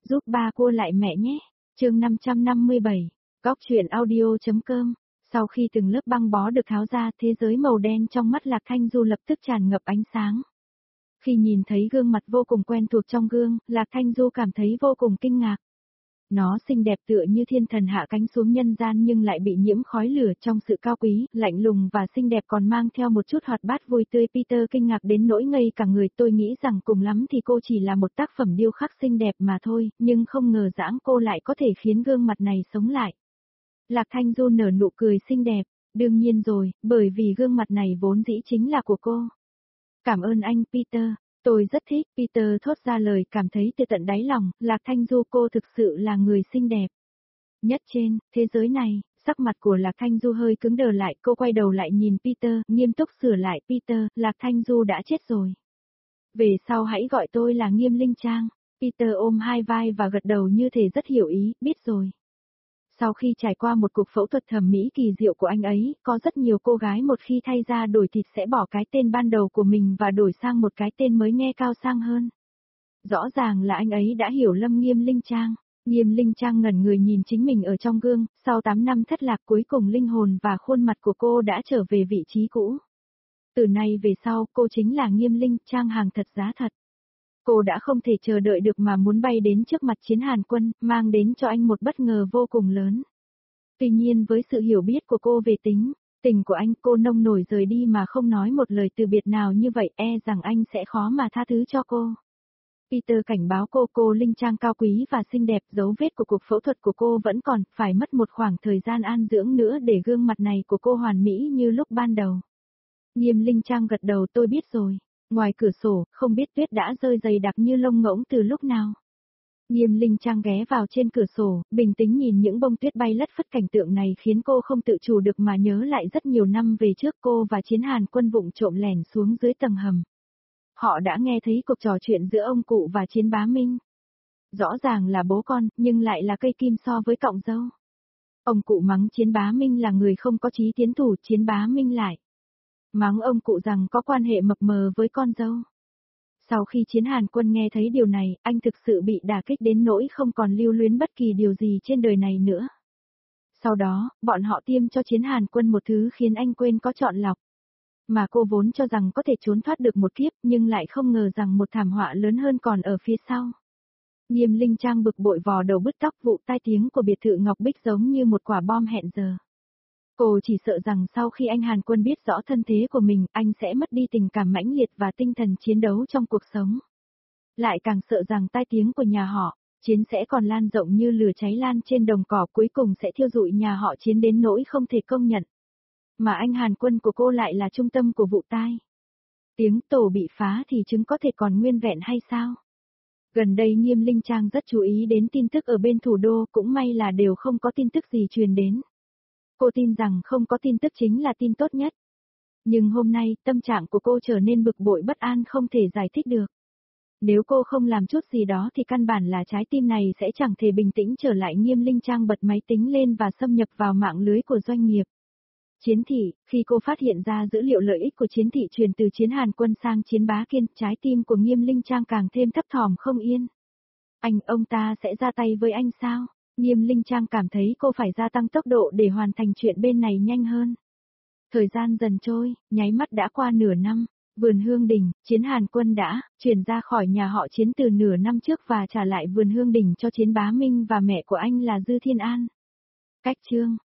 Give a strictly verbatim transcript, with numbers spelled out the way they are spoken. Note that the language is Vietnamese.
Giúp ba cua lại mẹ nhé. Chương năm trăm năm mươi bảy. Góc truyện audio.com. Sau khi từng lớp băng bó được tháo ra, thế giới màu đen trong mắt Lạc Thanh Du lập tức tràn ngập ánh sáng. Khi nhìn thấy gương mặt vô cùng quen thuộc trong gương, Lạc Thanh Du cảm thấy vô cùng kinh ngạc. Nó xinh đẹp tựa như thiên thần hạ cánh xuống nhân gian nhưng lại bị nhiễm khói lửa trong sự cao quý, lạnh lùng và xinh đẹp còn mang theo một chút hoạt bát vui tươi. Peter kinh ngạc đến nỗi ngây cả người. Tôi nghĩ rằng cùng lắm thì cô chỉ là một tác phẩm điêu khắc xinh đẹp mà thôi, nhưng không ngờ rằng cô lại có thể khiến gương mặt này sống lại. Lạc Thanh Du nở nụ cười xinh đẹp, đương nhiên rồi, bởi vì gương mặt này vốn dĩ chính là của cô. Cảm ơn anh Peter. Tôi rất thích, Peter thốt ra lời cảm thấy từ tận đáy lòng, Lạc Thanh Du cô thực sự là người xinh đẹp nhất trên thế giới này. Sắc mặt của Lạc Thanh Du hơi cứng đờ lại, cô quay đầu lại nhìn Peter, nghiêm túc sửa lại. Peter, Lạc Thanh Du đã chết rồi. Về sau hãy gọi tôi là Nghiêm Linh Trang. Peter ôm hai vai và gật đầu như thể rất hiểu ý, biết rồi. Sau khi trải qua một cuộc phẫu thuật thẩm mỹ kỳ diệu của anh ấy, có rất nhiều cô gái một khi thay da đổi thịt sẽ bỏ cái tên ban đầu của mình và đổi sang một cái tên mới nghe cao sang hơn. Rõ ràng là anh ấy đã hiểu lầm Nghiêm Linh Trang. Nghiêm Linh Trang ngẩn người nhìn chính mình ở trong gương, sau tám năm thất lạc cuối cùng linh hồn và khuôn mặt của cô đã trở về vị trí cũ. Từ nay về sau cô chính là Nghiêm Linh Trang hàng thật giá thật. Cô đã không thể chờ đợi được mà muốn bay đến trước mặt Chiến Hàn Quân, mang đến cho anh một bất ngờ vô cùng lớn. Tuy nhiên với sự hiểu biết của cô về tính, tình của anh, cô nông nổi rời đi mà không nói một lời từ biệt nào như vậy, e rằng anh sẽ khó mà tha thứ cho cô. Peter cảnh báo cô, cô Linh Trang cao quý và xinh đẹp, dấu vết của cuộc phẫu thuật của cô vẫn còn, phải mất một khoảng thời gian an dưỡng nữa để gương mặt này của cô hoàn mỹ như lúc ban đầu. Nghiêm Linh Trang gật đầu, tôi biết rồi. Ngoài cửa sổ, không biết tuyết đã rơi dày đặc như lông ngỗng từ lúc nào. Nghiêm Linh Trang ghé vào trên cửa sổ, bình tĩnh nhìn những bông tuyết bay lất phất. Cảnh tượng này khiến cô không tự chủ được mà nhớ lại rất nhiều năm về trước cô và Chiến Hàn Quân vụng trộm lẻn xuống dưới tầng hầm. Họ đã nghe thấy cuộc trò chuyện giữa ông cụ và Chiến Bá Minh. Rõ ràng là bố con, nhưng lại là cây kim so với cọng dâu. Ông cụ mắng Chiến Bá Minh là người không có chí tiến thủ, Chiến Bá Minh lại mắng ông cụ rằng có quan hệ mập mờ với con dâu. Sau khi Chiến Hàn Quân nghe thấy điều này, anh thực sự bị đả kích đến nỗi không còn lưu luyến bất kỳ điều gì trên đời này nữa. Sau đó, bọn họ tiêm cho Chiến Hàn Quân một thứ khiến anh quên có chọn lọc. Mà cô vốn cho rằng có thể trốn thoát được một kiếp, nhưng lại không ngờ rằng một thảm họa lớn hơn còn ở phía sau. Nghiêm Linh Trang bực bội vò đầu bứt tóc, vụ tai tiếng của biệt thự Ngọc Bích giống như một quả bom hẹn giờ. Cô chỉ sợ rằng sau khi anh Hàn Quân biết rõ thân thế của mình, anh sẽ mất đi tình cảm mãnh liệt và tinh thần chiến đấu trong cuộc sống. Lại càng sợ rằng tai tiếng của nhà họ Chiến sẽ còn lan rộng như lửa cháy lan trên đồng cỏ, cuối cùng sẽ thiêu rụi nhà họ Chiến đến nỗi không thể công nhận. Mà anh Hàn Quân của cô lại là trung tâm của vụ tai. Tiếng tổ bị phá thì trứng có thể còn nguyên vẹn hay sao? Gần đây Nghiêm Linh Trang rất chú ý đến tin tức ở bên thủ đô, cũng may là đều không có tin tức gì truyền đến. Cô tin rằng không có tin tức chính là tin tốt nhất. Nhưng hôm nay, tâm trạng của cô trở nên bực bội bất an không thể giải thích được. Nếu cô không làm chút gì đó thì căn bản là trái tim này sẽ chẳng thể bình tĩnh trở lại. Nghiêm Linh Trang bật máy tính lên và xâm nhập vào mạng lưới của doanh nghiệp Chiến Thị. Khi cô phát hiện ra dữ liệu lợi ích của Chiến Thị truyền từ Chiến Hàn Quân sang Chiến Bá Kiên, trái tim của Nghiêm Linh Trang càng thêm thấp thỏm không yên. Anh, ông ta sẽ ra tay với anh sao? Nghiêm Linh Trang cảm thấy cô phải gia tăng tốc độ để hoàn thành chuyện bên này nhanh hơn. Thời gian dần trôi, nháy mắt đã qua nửa năm. Vườn Hương Đình, Chiến Hàn Quân đã chuyển ra khỏi nhà họ Chiến từ nửa năm trước và trả lại Vườn Hương Đình cho Chiến Bá Minh và mẹ của anh là Dư Thiên An. Cách chương